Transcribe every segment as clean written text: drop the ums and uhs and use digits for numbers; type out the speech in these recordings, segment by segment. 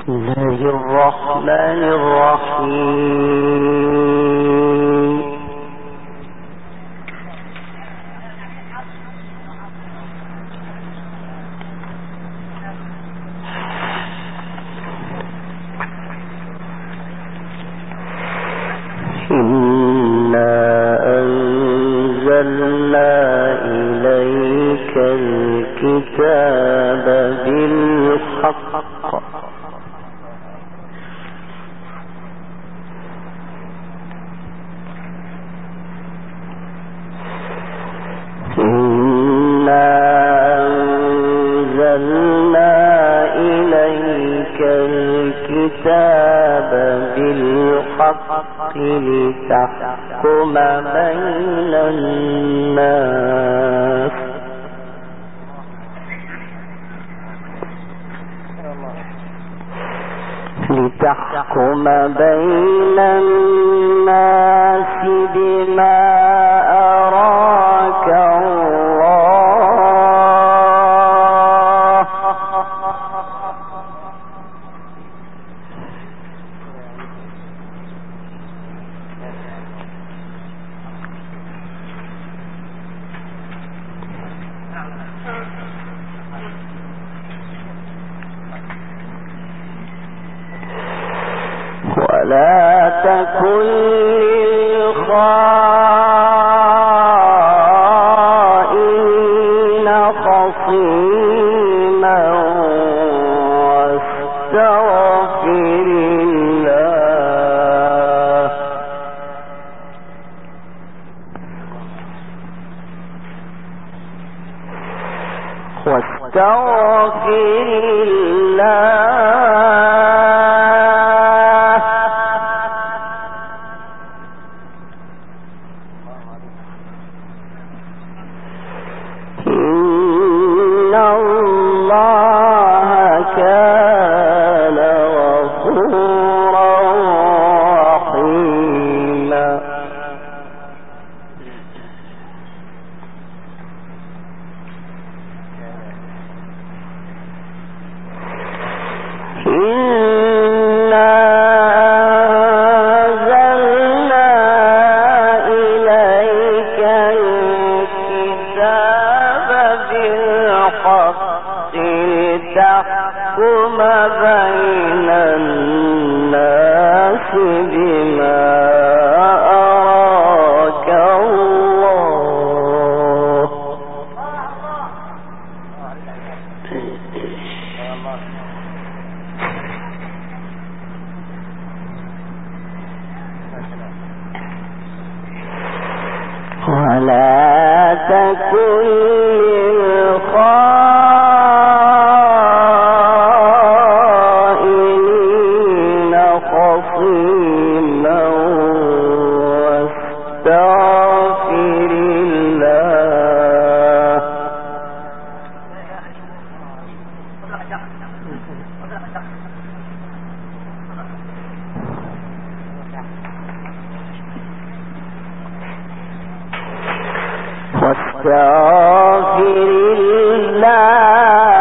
الله الرحمن الرحيم. إنا أنزلنا إليك الكتاب بالحق لتحكم بين الناس بما أراك الله ولا تكن للخائنين خصيما واستغفر الله إن الله كان غفورا رحيما. لتحكم بين الناس بما أراك الله ولا تكن واستغفر الله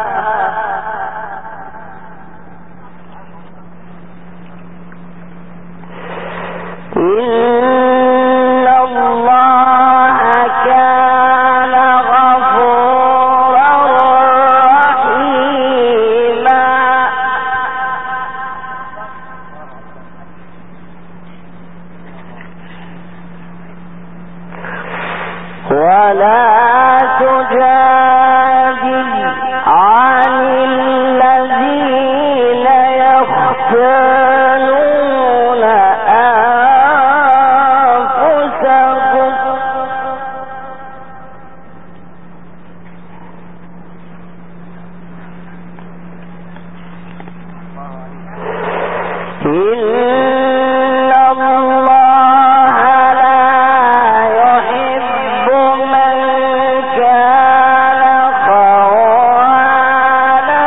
إن الله كان غفورا رحيما. ولا تجادل عن الذين يختانون أنفسهم إن الله لا يحب من كان خوانا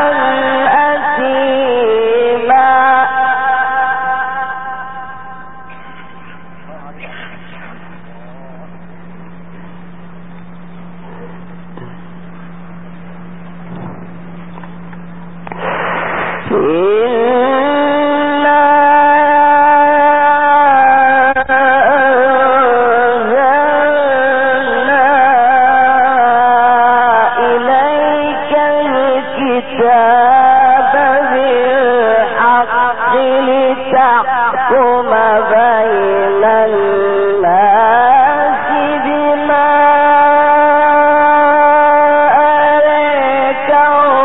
أثيما. إن الكتاب بالحق لتحكم بين الناس بما أراك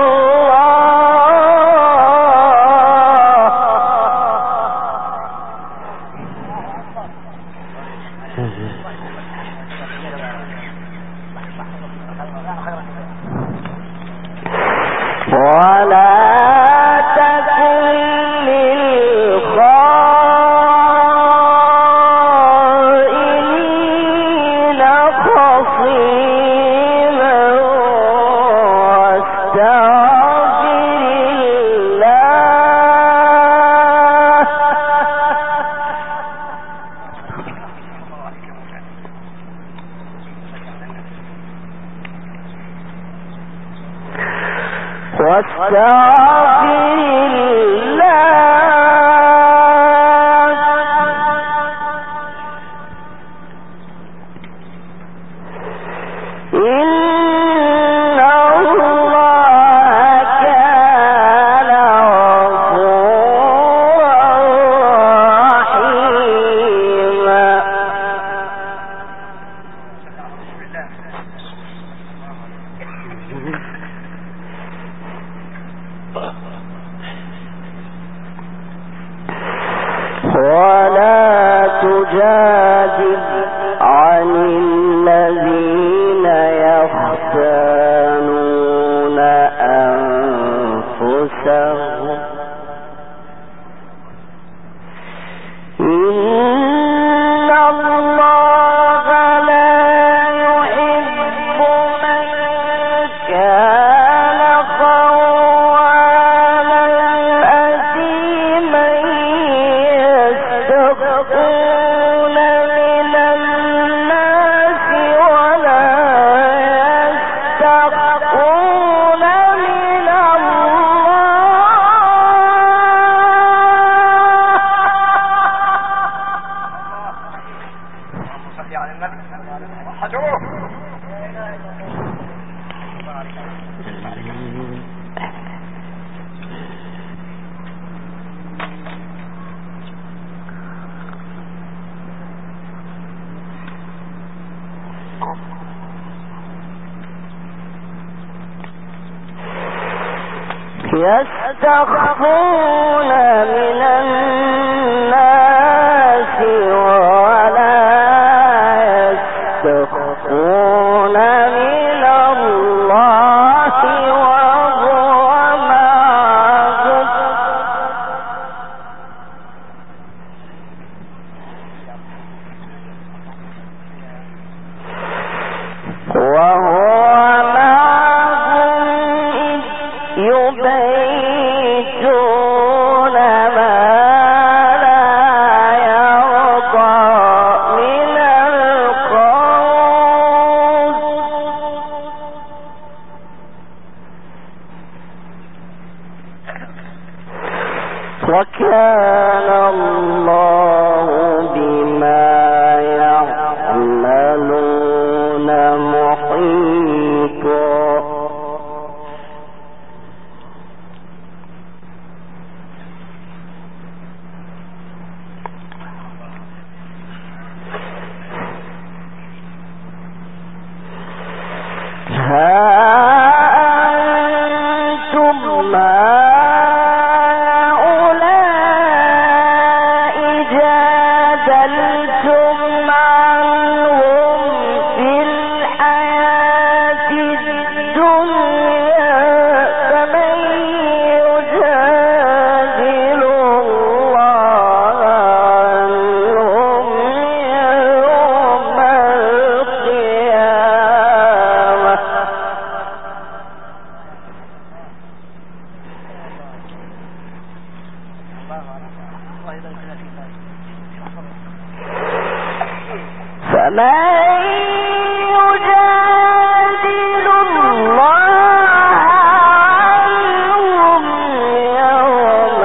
الله ولا تكن للخائنين خصيما واستغفر إن الله كان غفورا رحيما ولا تجادل عن الذين يختانون أنفسهم إن الله لا يحب من كان خوانا أثيما يستخفون من الناس ولا يستخفون من يستخفون من الناس ولا يستخفون من الله وهو معهم يبيتون ما لا يرضى من القول وكان الله بما يعملون محيطا أنتم هؤلاء جادلتم عنهم في الحياة الدنيا فمن يجادل الله عنهم يوم القيامة فمن يجادل الله عنهم يوم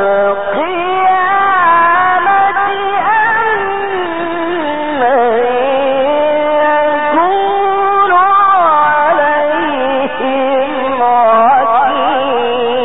القيامة أم من يكون عليهم وكيلا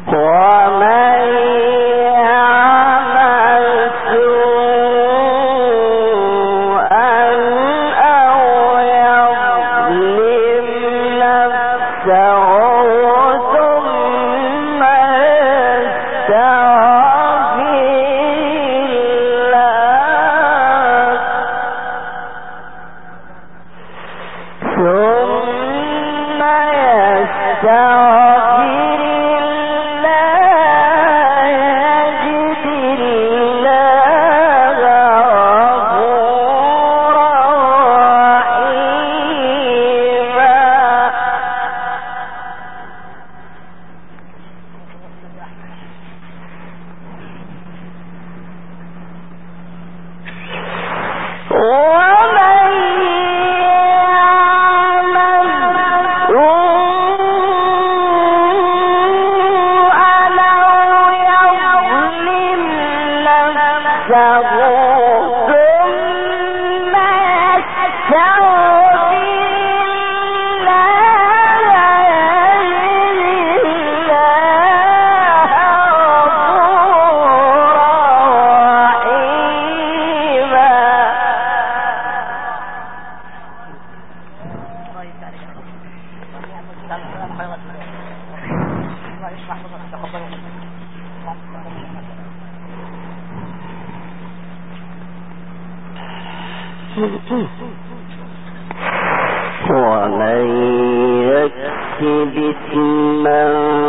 ومن يكسب إثما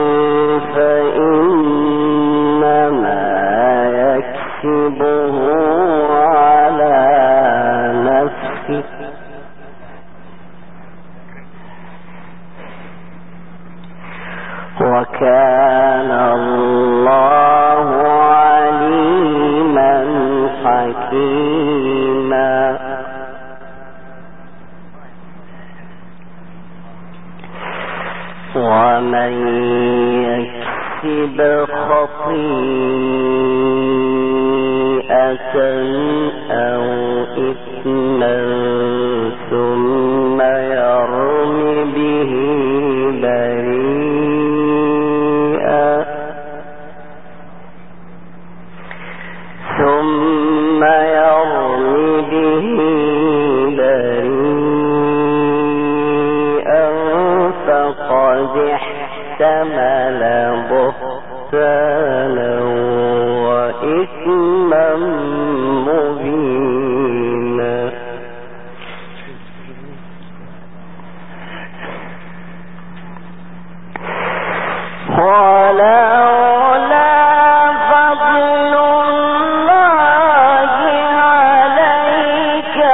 فإنما يكسبه على نفسه وكان الله عليما حكيما. ومن يكسب خطيئة أو إثما ثم يرم به بريئا فقد احتمل بهتانا وإثما مبينا. ولولا فضل الله عليك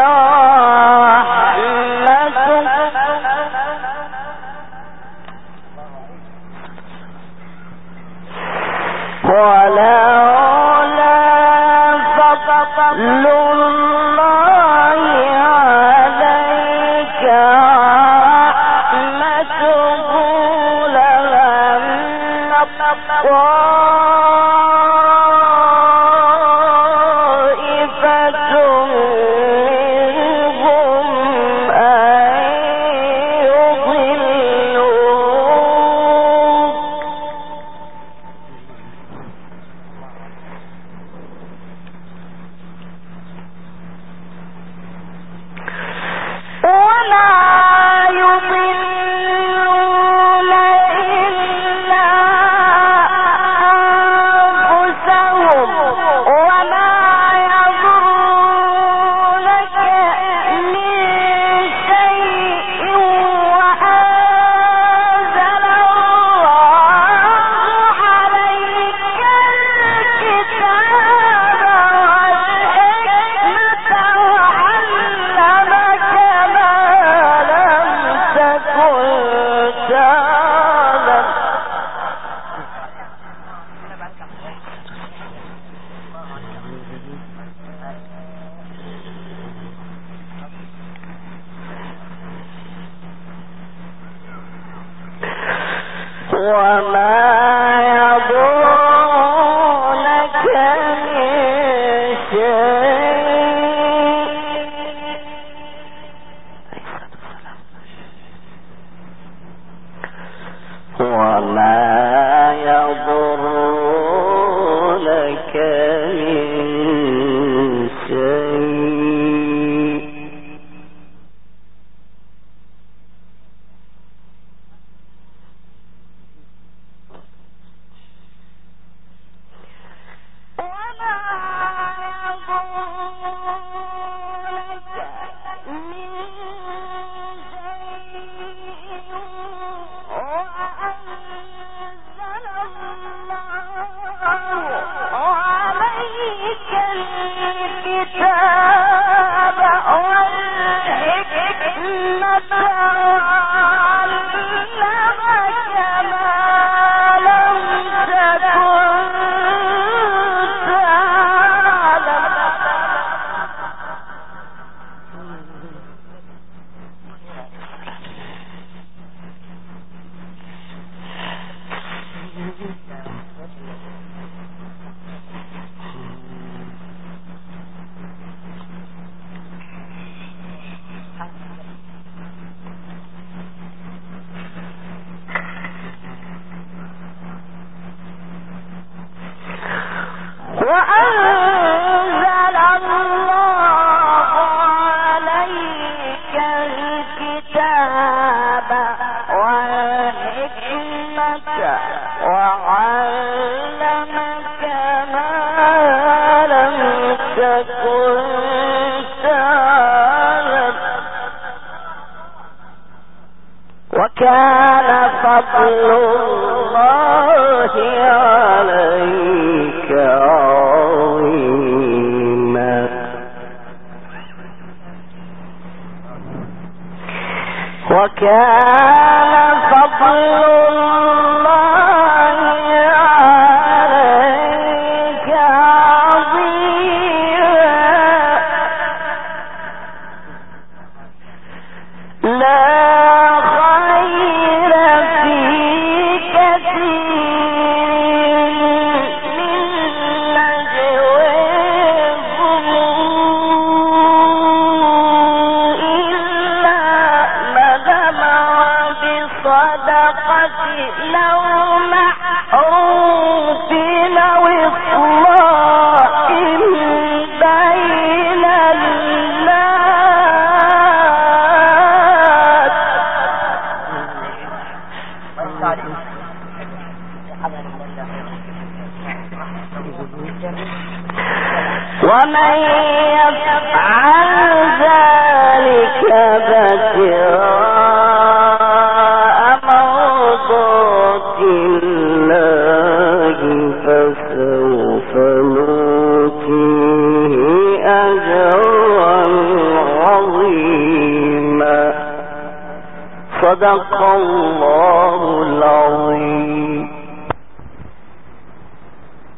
ورحمته لهم طائفة منهم أن يضلوك وما يضلون إلا أنفسهم وما يضرونك من شيء وأنزل الله عليك الكتاب والحكمة وعلمك ما لم تكن تعلم وما يضرونك من شيء وما يضرونك وكان فضل الله عليك عظيما وكان فضل الله عليك عظيما لا خير في كثير من نجواهم إلا من أمر بصدقة لو معروف أو إصلاح بين الناس ومن يفعل ذلك ابتغاء مرضات الله فسوف نؤتيه أجرا عظيما صدق الله العظيم.